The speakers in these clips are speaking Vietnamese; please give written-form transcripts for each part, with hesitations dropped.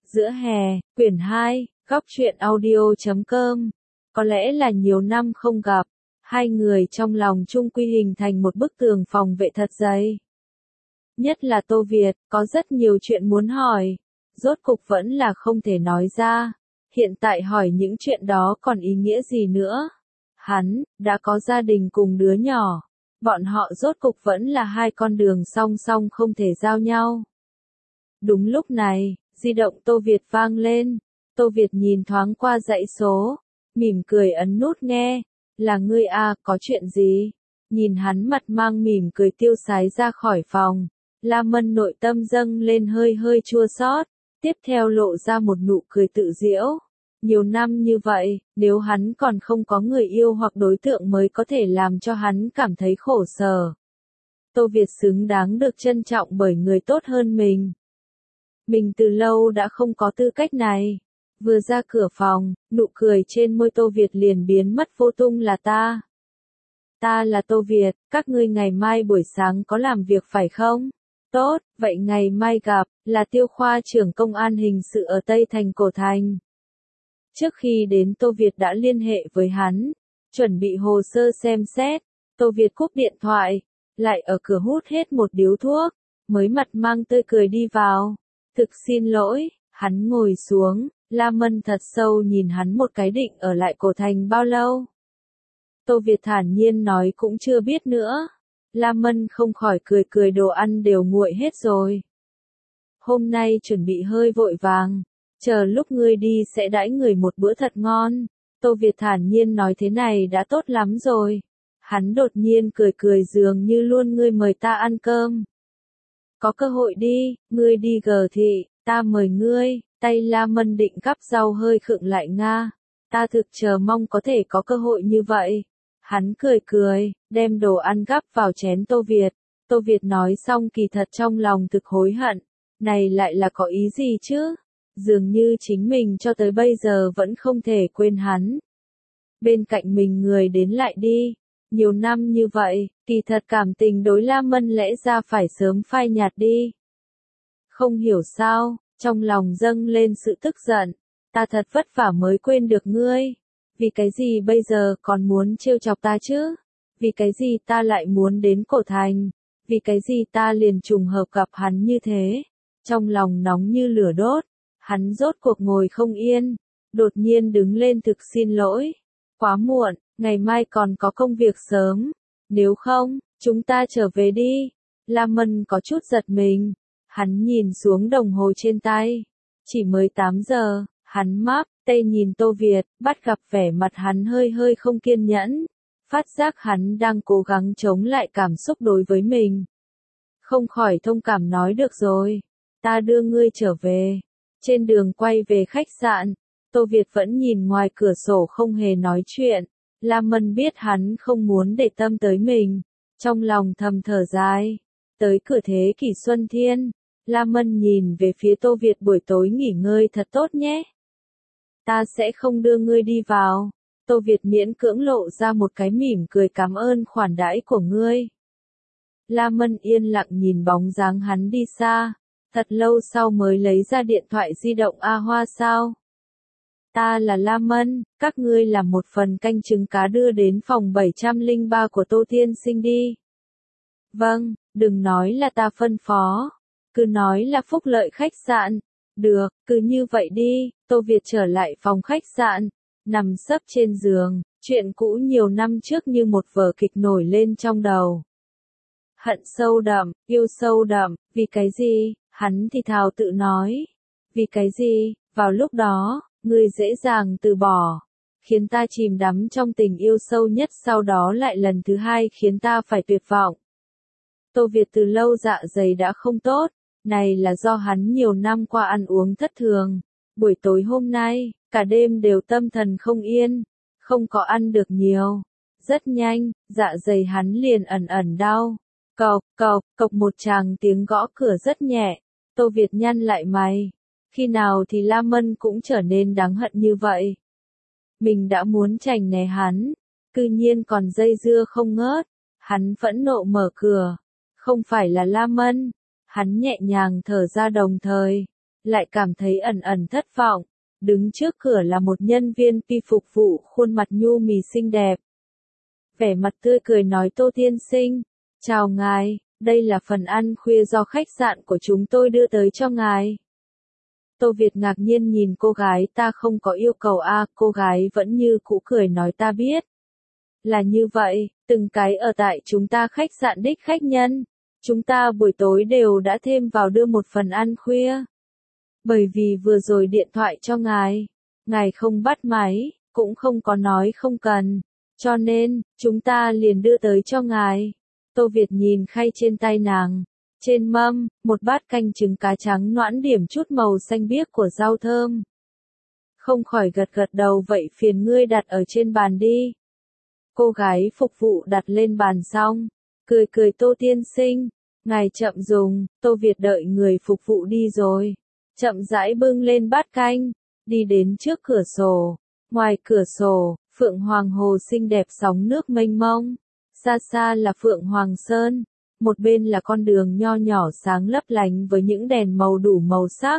Giữa hè, quyển 2, góc truyện audio.com. Có lẽ là nhiều năm không gặp, hai người trong lòng chung quy hình thành một bức tường phòng vệ thật dày. Nhất là Tô Việt, có rất nhiều chuyện muốn hỏi, rốt cục vẫn là không thể nói ra. Hiện tại hỏi những chuyện đó còn ý nghĩa gì nữa? Hắn, đã có gia đình cùng đứa nhỏ. Bọn họ rốt cục vẫn là hai con đường song song không thể giao nhau. Đúng lúc này, di động Tô Việt vang lên. Tô Việt nhìn thoáng qua dãy số, mỉm cười ấn nút nghe. Là ngươi à, có chuyện gì? Nhìn hắn mặt mang mỉm cười tiêu sái ra khỏi phòng. La Mân nội tâm dâng lên hơi hơi chua xót, tiếp theo lộ ra một nụ cười tự giễu. Nhiều năm như vậy, nếu hắn còn không có người yêu hoặc đối tượng mới có thể làm cho hắn cảm thấy khổ sở. Tô Việt xứng đáng được trân trọng bởi người tốt hơn mình. Mình từ lâu đã không có tư cách này. Vừa ra cửa phòng, nụ cười trên môi Tô Việt liền biến mất vô tung. Là ta. Ta là Tô Việt, các ngươi ngày mai buổi sáng có làm việc phải không? Tốt, vậy ngày mai gặp, là Tiêu khoa trưởng công an hình sự ở Tây Thành Cổ Thành. Trước khi đến Tô Việt đã liên hệ với hắn, chuẩn bị hồ sơ xem xét. Tô Việt cúp điện thoại, lại ở cửa hút hết một điếu thuốc, mới mặt mang tươi cười đi vào. Thực xin lỗi, hắn ngồi xuống, La Mân thật sâu nhìn hắn một cái. Định ở lại Cổ Thành bao lâu? Tô Việt thản nhiên nói cũng chưa biết nữa. La Mân không khỏi cười cười, đồ ăn đều nguội hết rồi. Hôm nay chuẩn bị hơi vội vàng, chờ lúc ngươi đi sẽ đãi người một bữa thật ngon. Tô Việt thản nhiên nói thế này đã tốt lắm rồi. Hắn đột nhiên cười cười dường như luôn ngươi mời ta ăn cơm. Có cơ hội đi, ngươi đi Gờ Thị, ta mời ngươi. Tay La Mân định gắp rau hơi khựng lại. Nga, ta thực chờ mong có thể có cơ hội như vậy. Hắn cười cười, đem đồ ăn gắp vào chén Tô Việt. Tô Việt nói xong kỳ thật trong lòng thực hối hận. Này lại là có ý gì chứ? Dường như chính mình cho tới bây giờ vẫn không thể quên hắn. Bên cạnh mình người đến lại đi. Nhiều năm như vậy, kỳ thật cảm tình đối La Mân lẽ ra phải sớm phai nhạt đi. Không hiểu sao, trong lòng dâng lên sự tức giận. Ta thật vất vả mới quên được ngươi. Vì cái gì bây giờ còn muốn trêu chọc ta chứ? Vì cái gì ta lại muốn đến Cổ Thành? Vì cái gì ta liền trùng hợp gặp hắn như thế? Trong lòng nóng như lửa đốt. Hắn rốt cuộc ngồi không yên. Đột nhiên đứng lên. Thực xin lỗi. Quá muộn, ngày mai còn có công việc sớm. Nếu không, chúng ta trở về đi. La Mân có chút giật mình. Hắn nhìn xuống đồng hồ trên tay. Chỉ mới 8 giờ, hắn máp tay nhìn Tô Việt, bắt gặp vẻ mặt hắn hơi hơi không kiên nhẫn. Phát giác hắn đang cố gắng chống lại cảm xúc đối với mình. Không khỏi thông cảm nói được rồi. Ta đưa ngươi trở về. Trên đường quay về khách sạn, Tô Việt vẫn nhìn ngoài cửa sổ không hề nói chuyện. La Mân biết hắn không muốn để tâm tới mình. Trong lòng thầm thở dài. Tới cửa Thế Kỷ Xuân Thiên, La Mân nhìn về phía Tô Việt, buổi tối nghỉ ngơi thật tốt nhé. Ta sẽ không đưa ngươi đi vào. Tô Việt miễn cưỡng lộ ra một cái mỉm cười, cảm ơn khoản đãi của ngươi. La Mân yên lặng nhìn bóng dáng hắn đi xa. Thật lâu sau mới lấy ra điện thoại di động. A Hoa sao? Ta là La Mân, các ngươi làm một phần canh trứng cá đưa đến phòng 703 của Tô Tiên Sinh đi. Vâng, đừng nói là ta phân phó. Cứ nói là phúc lợi khách sạn. Được, cứ như vậy đi. Tô Việt trở lại phòng khách sạn, nằm sấp trên giường, chuyện cũ nhiều năm trước như một vở kịch nổi lên trong đầu. Hận sâu đậm, yêu sâu đậm, vì cái gì? Hắn thì thào tự nói. Vì cái gì? Vào lúc đó, ngươi dễ dàng từ bỏ, khiến ta chìm đắm trong tình yêu sâu nhất, sau đó lại lần thứ hai khiến ta phải tuyệt vọng. Tô Việt từ lâu dạ dày đã không tốt, này là do hắn nhiều năm qua ăn uống thất thường. Buổi tối hôm nay, cả đêm đều tâm thần không yên, không có ăn được nhiều. Rất nhanh, dạ dày hắn liền ẩn ẩn đau. Cộc, cộc, cộc, một tràng tiếng gõ cửa rất nhẹ. Tô Việt nhăn lại mày. Khi nào thì La Mân cũng trở nên đáng hận như vậy? Mình đã muốn tránh né hắn, cư nhiên còn dây dưa không ngớt. Hắn phẫn nộ mở cửa. Không phải là La Mân. Hắn nhẹ nhàng thở ra đồng thời lại cảm thấy ẩn ẩn thất vọng. Đứng trước cửa là một nhân viên pi phục vụ khuôn mặt nhu mì xinh đẹp. Vẻ mặt tươi cười nói Tô tiên sinh, chào ngài, đây là phần ăn khuya do khách sạn của chúng tôi đưa tới cho ngài. Tô Việt ngạc nhiên nhìn cô gái, ta không có yêu cầu cô gái vẫn như cũ cười nói ta biết. Là như vậy, từng cái ở tại chúng ta khách sạn đích khách nhân, chúng ta buổi tối đều đã thêm vào đưa một phần ăn khuya. Bởi vì vừa rồi điện thoại cho ngài không bắt máy, cũng không có nói không cần, cho nên, chúng ta liền đưa tới cho ngài. Tô Việt nhìn khay trên tay nàng. Trên mâm, một bát canh trứng cá trắng noãn điểm chút màu xanh biếc của rau thơm. Không khỏi gật gật đầu, vậy phiền ngươi đặt ở trên bàn đi. Cô gái phục vụ đặt lên bàn xong, cười cười Tô tiên sinh, ngài chậm dùng. Tô Việt đợi người phục vụ đi rồi, chậm rãi bưng lên bát canh, đi đến trước cửa sổ. Ngoài cửa sổ, Phượng Hoàng Hồ xinh đẹp sóng nước mênh mông, xa xa là Phượng Hoàng Sơn. Một bên là con đường nho nhỏ sáng lấp lánh với những đèn màu đủ màu sắc.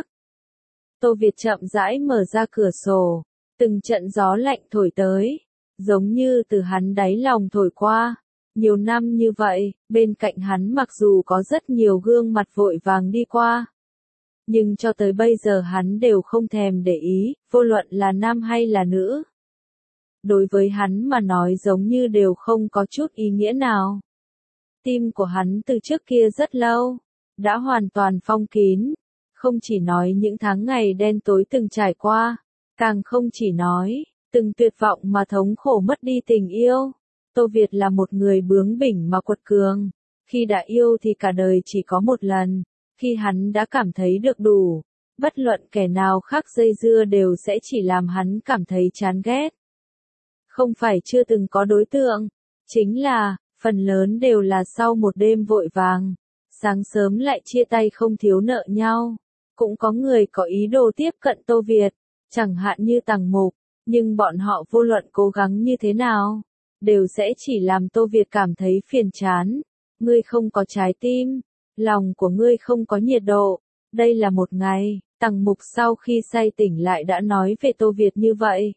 Tô Việt chậm rãi mở ra cửa sổ, từng trận gió lạnh thổi tới, giống như từ hắn đáy lòng thổi qua. Nhiều năm như vậy, bên cạnh hắn mặc dù có rất nhiều gương mặt vội vàng đi qua, nhưng cho tới bây giờ hắn đều không thèm để ý, vô luận là nam hay là nữ. Đối với hắn mà nói giống như đều không có chút ý nghĩa nào. Tim của hắn từ trước kia rất lâu, đã hoàn toàn phong kín, không chỉ nói những tháng ngày đen tối từng trải qua, càng không chỉ nói, từng tuyệt vọng mà thống khổ mất đi tình yêu. Tô Việt là một người bướng bỉnh mà quật cường, khi đã yêu thì cả đời chỉ có một lần, khi hắn đã cảm thấy được đủ, bất luận kẻ nào khác dây dưa đều sẽ chỉ làm hắn cảm thấy chán ghét. Không phải chưa từng có đối tượng, chính là, phần lớn đều là sau một đêm vội vàng, sáng sớm lại chia tay không thiếu nợ nhau. Cũng có người có ý đồ tiếp cận Tô Việt, chẳng hạn như Tằng Mục, nhưng bọn họ vô luận cố gắng như thế nào, đều sẽ chỉ làm Tô Việt cảm thấy phiền chán. Ngươi không có trái tim, lòng của ngươi không có nhiệt độ. Đây là một ngày, Tằng Mục sau khi say tỉnh lại đã nói về Tô Việt như vậy.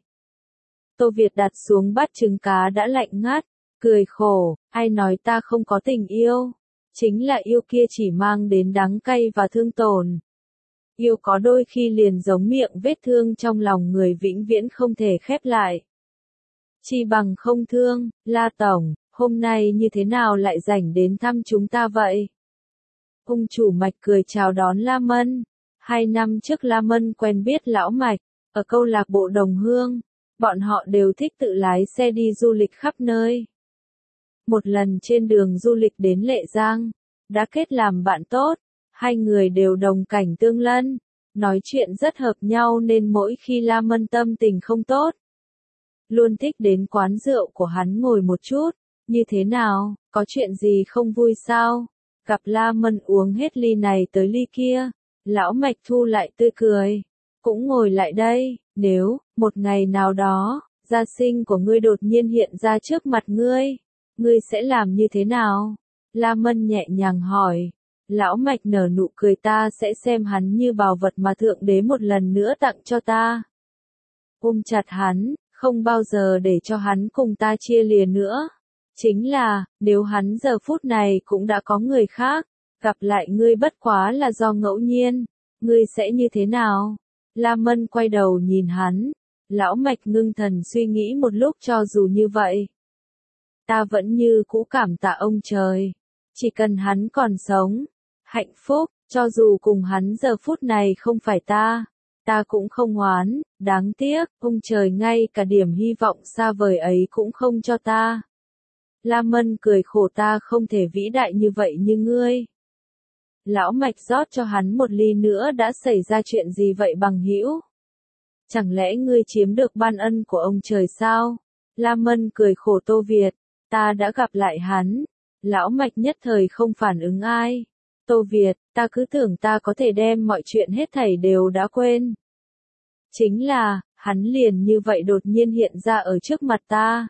Tô Việt đặt xuống bát trứng cá đã lạnh ngắt, cười khổ, ai nói ta không có tình yêu, chính là yêu kia chỉ mang đến đắng cay và thương tổn. Yêu có đôi khi liền giống miệng vết thương trong lòng người vĩnh viễn không thể khép lại. Chi bằng không thương, La Tổng, hôm nay như thế nào lại rảnh đến thăm chúng ta vậy? Ông chủ Mạch cười chào đón La Mân. 2 năm trước La Mân quen biết lão Mạch, ở câu lạc bộ đồng hương, bọn họ đều thích tự lái xe đi du lịch khắp nơi. Một lần trên đường du lịch đến Lệ Giang, đã kết làm bạn tốt, hai người đều đồng cảnh tương lân, nói chuyện rất hợp nhau nên mỗi khi La Mân tâm tình không tốt, luôn thích đến quán rượu của hắn ngồi một chút. Như thế nào, có chuyện gì không vui sao? Gặp La Mân uống hết ly này tới ly kia, lão Mạch thu lại tươi cười, cũng ngồi lại đây. Nếu một ngày nào đó, gia sinh của ngươi đột nhiên hiện ra trước mặt ngươi sẽ làm như thế nào? La Mân nhẹ nhàng hỏi. Lão Mạch nở nụ cười, ta sẽ xem hắn như báu vật mà Thượng Đế một lần nữa tặng cho ta. Ôm chặt hắn, không bao giờ để cho hắn cùng ta chia lìa nữa. Chính là, nếu hắn giờ phút này cũng đã có người khác, gặp lại ngươi bất quá là do ngẫu nhiên, ngươi sẽ như thế nào? La Mân quay đầu nhìn hắn. Lão Mạch ngưng thần suy nghĩ một lúc, cho dù như vậy, ta vẫn như cũ cảm tạ ông trời. Chỉ cần hắn còn sống, hạnh phúc, cho dù cùng hắn giờ phút này không phải ta cũng không oán. Đáng tiếc, ông trời ngay cả điểm hy vọng xa vời ấy cũng không cho ta. La Mân cười khổ, ta không thể vĩ đại như vậy như ngươi. Lão Mạch rót cho hắn một ly nữa. Đã xảy ra chuyện gì vậy bằng hữu? Chẳng lẽ ngươi chiếm được ban ân của ông trời sao? La Mân cười khổ, Tô Việt, ta đã gặp lại hắn. Lão Mạch nhất thời không phản ứng ai. Tô Việt, ta cứ tưởng ta có thể đem mọi chuyện hết thảy đều đã quên. Chính là, hắn liền như vậy đột nhiên hiện ra ở trước mặt ta.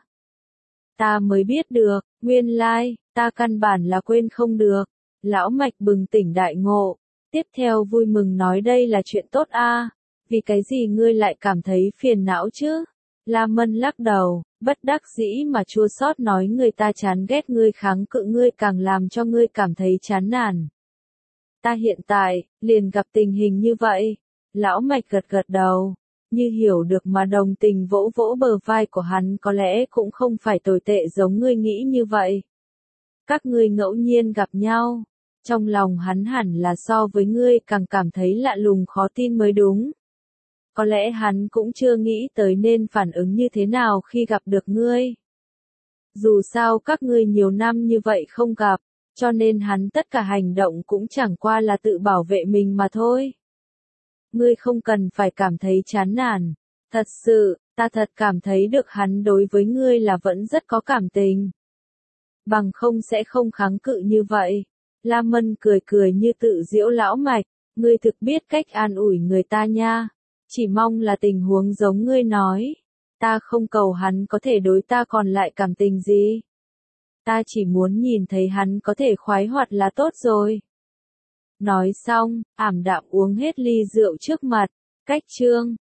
Ta mới biết được, nguyên lai, ta căn bản là quên không được. Lão Mạch bừng tỉnh đại ngộ. Tiếp theo vui mừng nói đây là chuyện tốt a, vì cái gì ngươi lại cảm thấy phiền não chứ? La Mân lắc đầu, bất đắc dĩ mà chua xót nói người ta chán ghét ngươi kháng cự ngươi càng làm cho ngươi cảm thấy chán nản. Ta hiện tại, liền gặp tình hình như vậy. Lão Mạch gật gật đầu, như hiểu được mà đồng tình vỗ vỗ bờ vai của hắn, có lẽ cũng không phải tồi tệ giống ngươi nghĩ như vậy. Các ngươi ngẫu nhiên gặp nhau, trong lòng hắn hẳn là so với ngươi càng cảm thấy lạ lùng khó tin mới đúng. Có lẽ hắn cũng chưa nghĩ tới nên phản ứng như thế nào khi gặp được ngươi. Dù sao các ngươi nhiều năm như vậy không gặp, cho nên hắn tất cả hành động cũng chẳng qua là tự bảo vệ mình mà thôi. Ngươi không cần phải cảm thấy chán nản. Thật sự, ta thật cảm thấy được hắn đối với ngươi là vẫn rất có cảm tình. Bằng không sẽ không kháng cự như vậy. La Mân cười cười như tự giễu Lão Mạch, ngươi thực biết cách an ủi người ta nha. Chỉ mong là tình huống giống ngươi nói. Ta không cầu hắn có thể đối ta còn lại cảm tình gì. Ta chỉ muốn nhìn thấy hắn có thể khoái hoạt là tốt rồi. Nói xong, ảm đạm uống hết ly rượu trước mặt. Cách chương